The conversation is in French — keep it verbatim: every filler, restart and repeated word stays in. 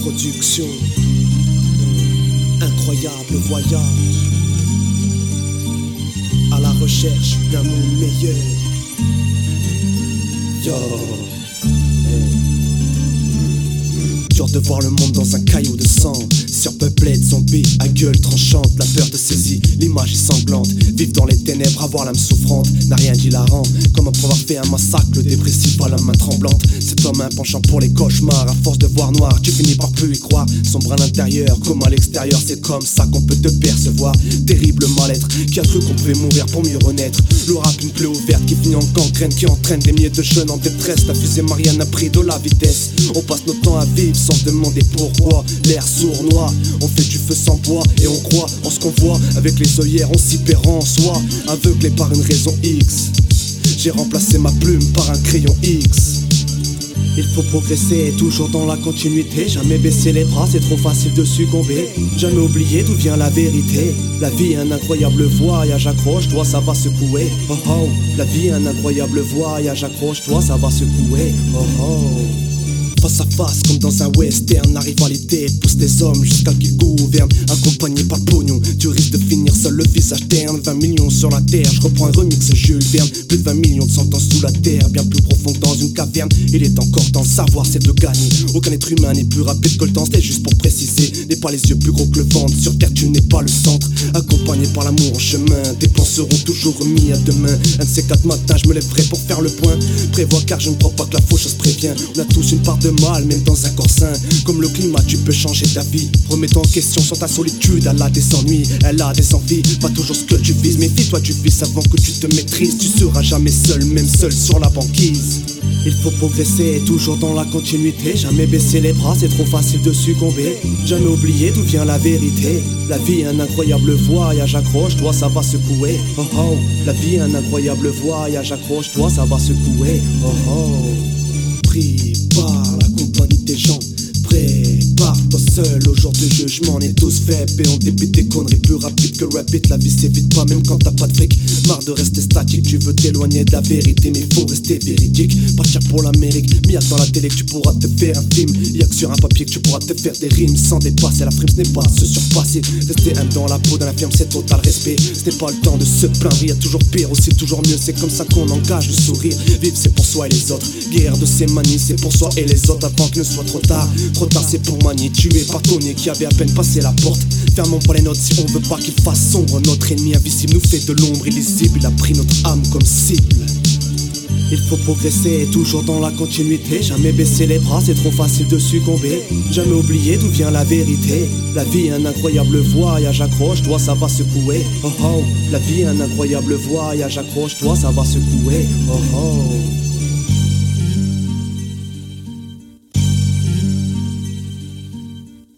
Production, incroyable voyage à la recherche d'un monde meilleur. Yo, hey. Dur de voir le monde dans un caillou de sang, surpeuplé de zombies à gueule tranchante. La peur te saisit, l'image est sanglante. Vivre dans les ténèbres, avoir l'âme souffrante n'a rien d'hilarant. Comme après avoir fait un massacre, le dépressif à la main tremblante. Cet homme a un penchant pour les cauchemars. À force de voir noir, tu finis par plus y croire. Sombre à l'intérieur, comme à l'extérieur, c'est comme ça qu'on peut te percevoir. Terrible mal-être, qui a cru qu'on pouvait mourir pour mieux renaître. Le rap, une plaie ouverte qui finit en gangrène, qui entraîne des milliers de jeunes en détresse. La fusée Marianne a pris de la vitesse. On passe notre temps à vivre sans se demander pourquoi. L'air sournois, on fait du feu sans bois et on croit en ce qu'on voit. Avec les œillères, on s'y perd en soi. Aveuglé par une raison X, j'ai remplacé ma plume par un crayon X. Il faut progresser, toujours dans la continuité. Jamais baisser les bras, c'est trop facile de succomber. Jamais oublier d'où vient la vérité. La vie est un incroyable voyage, accroche-toi, ça va secouer. Oh oh, la vie est un incroyable voyage, accroche-toi, ça va secouer. Oh oh. Face à face comme dans un western, la rivalité pousse des hommes jusqu'à qu'ils gouvernent. Accompagné par le pognon, tu risques de finir seul le visage terne. Vingt millions sur la terre, je reprends un remix Jules Verne. Plus de vingt millions de sentences sous la terre, bien plus profond que dans une caverne. Il est encore temps de savoir, c'est de gagner. Aucun être humain n'est plus rapide que le temps, c'était juste pour préciser. N'aie pas les yeux plus gros que le ventre, sur terre tu n'es pas le centre. Accompagné par l'amour en chemin, tes plans seront toujours remis à demain. Un de ces quatre matins, je me lèverai pour faire le point. Prévois car je ne crois pas que la faucheuse prévient. On a tous une part de mal, même dans un corps sain. Comme le climat, tu peux changer ta vie. Remets-toi en question sur ta solitude. Elle a des ennuis, elle a des envies. Pas toujours ce que tu vises, méfie-toi du vice avant que tu te maîtrises. Tu seras jamais seul, même seul sur la banquise. Il faut progresser, toujours dans la continuité. Jamais baisser les bras, c'est trop facile de succomber. Jamais oublier d'où vient la vérité. La vie est un incroyable voyage, accroche-toi, ça va secouer. Oh oh, la vie est un incroyable voyage, accroche-toi, ça va secouer. Oh oh, pris par la compagnie des gens, prépare-toi seul au jour du jugement. On est tous faibles et on débite des conneries plus rapides que le rapide. La vie s'évite pas même quand t'as pas de fric. Marre de rester statique, tu veux t'éloigner de la vérité, mais faut rester véridique. Partir pour l'Amérique, mia dans la télé que tu pourras te faire un film. Y'a que sur un papier que tu pourras te faire des rimes sans dépasser. La frime ce n'est pas se surpasser. Rester un dans la peau d'un infirme, c'est total respect. Ce n'est pas le temps de se plaindre, y'a toujours pire, aussi toujours mieux. C'est comme ça qu'on engage le sourire. Vivre c'est pour soi et les autres. Guerre de ses manies, c'est pour soi et les autres avant que ne soit trop tard. Trop tard c'est pour manier, tué par Tony qui avait à peine passé la porte. Fermons pas les notes si on veut pas qu'il fasse sombre. Notre ennemi invisible nous fait de l'ombre illisible. Il a pris notre âme comme cible. Il faut progresser, toujours dans la continuité. Jamais baisser les bras, c'est trop facile de succomber. Jamais oublier d'où vient la vérité. La vie est un incroyable voyage, accroche-toi, ça va secouer. Oh oh, la vie est un incroyable voyage, accroche-toi, ça va secouer. Oh oh.